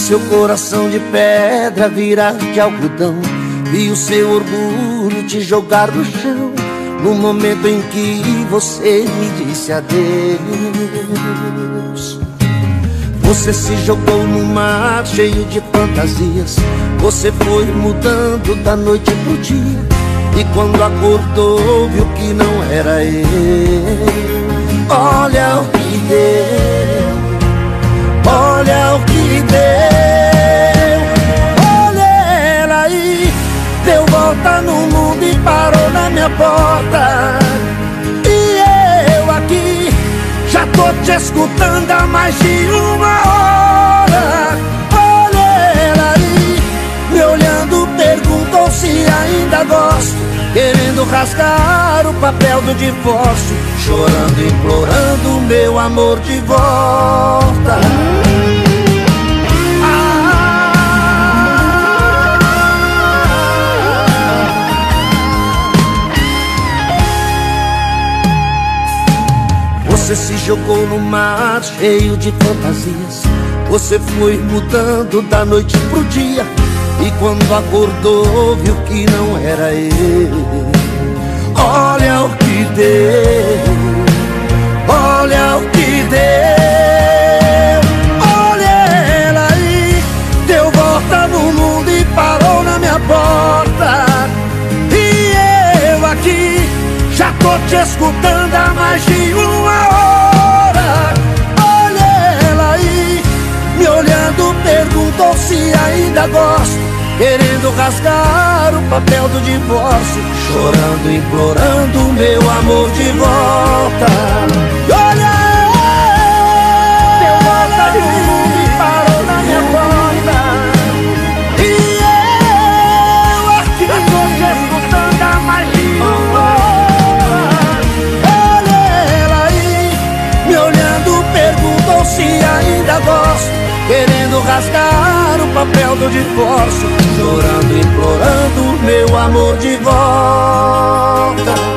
seu coração de pedra virar de algodão. Vi o seu orgulho te jogar no chão, no momento em que você me disse adeus. Você se jogou no mar cheio de fantasias. Você foi mudando da noite pro dia, e quando acordou viu que não era eu. Olha o que deu, olha o que deu. Olha ela aí, deu volta no mundo e parou na minha porta. E eu aqui já tô te escutando há mais de uma hora. Olha ela aí, me olhando, perguntou se ainda gosto, querendo rasgar o papel do divórcio, chorando, implorando meu amor de volta. Você se jogou no mar cheio de fantasias. Você foi mudando da noite pro dia, e quando acordou viu que não era eu. Olha o que deu, olha o que deu. Olha ela aí, deu volta no mundo e parou na minha porta. E eu aqui já tô te escutando há mais de uma hora. Olha ela aí, me olhando, perguntou se ainda gosto, querendo rasgar o papel do divórcio, chorando, implorando meu amor de volta. Olha, deu volta no mundo e parou na minha porta. E eu aqui já tô te escutando há mais de uma hora. Olha ela aí, me olhando, perguntou se ainda gosto, querendo rasgar o papel do divórcio, chorando, implorando meu amor de volta.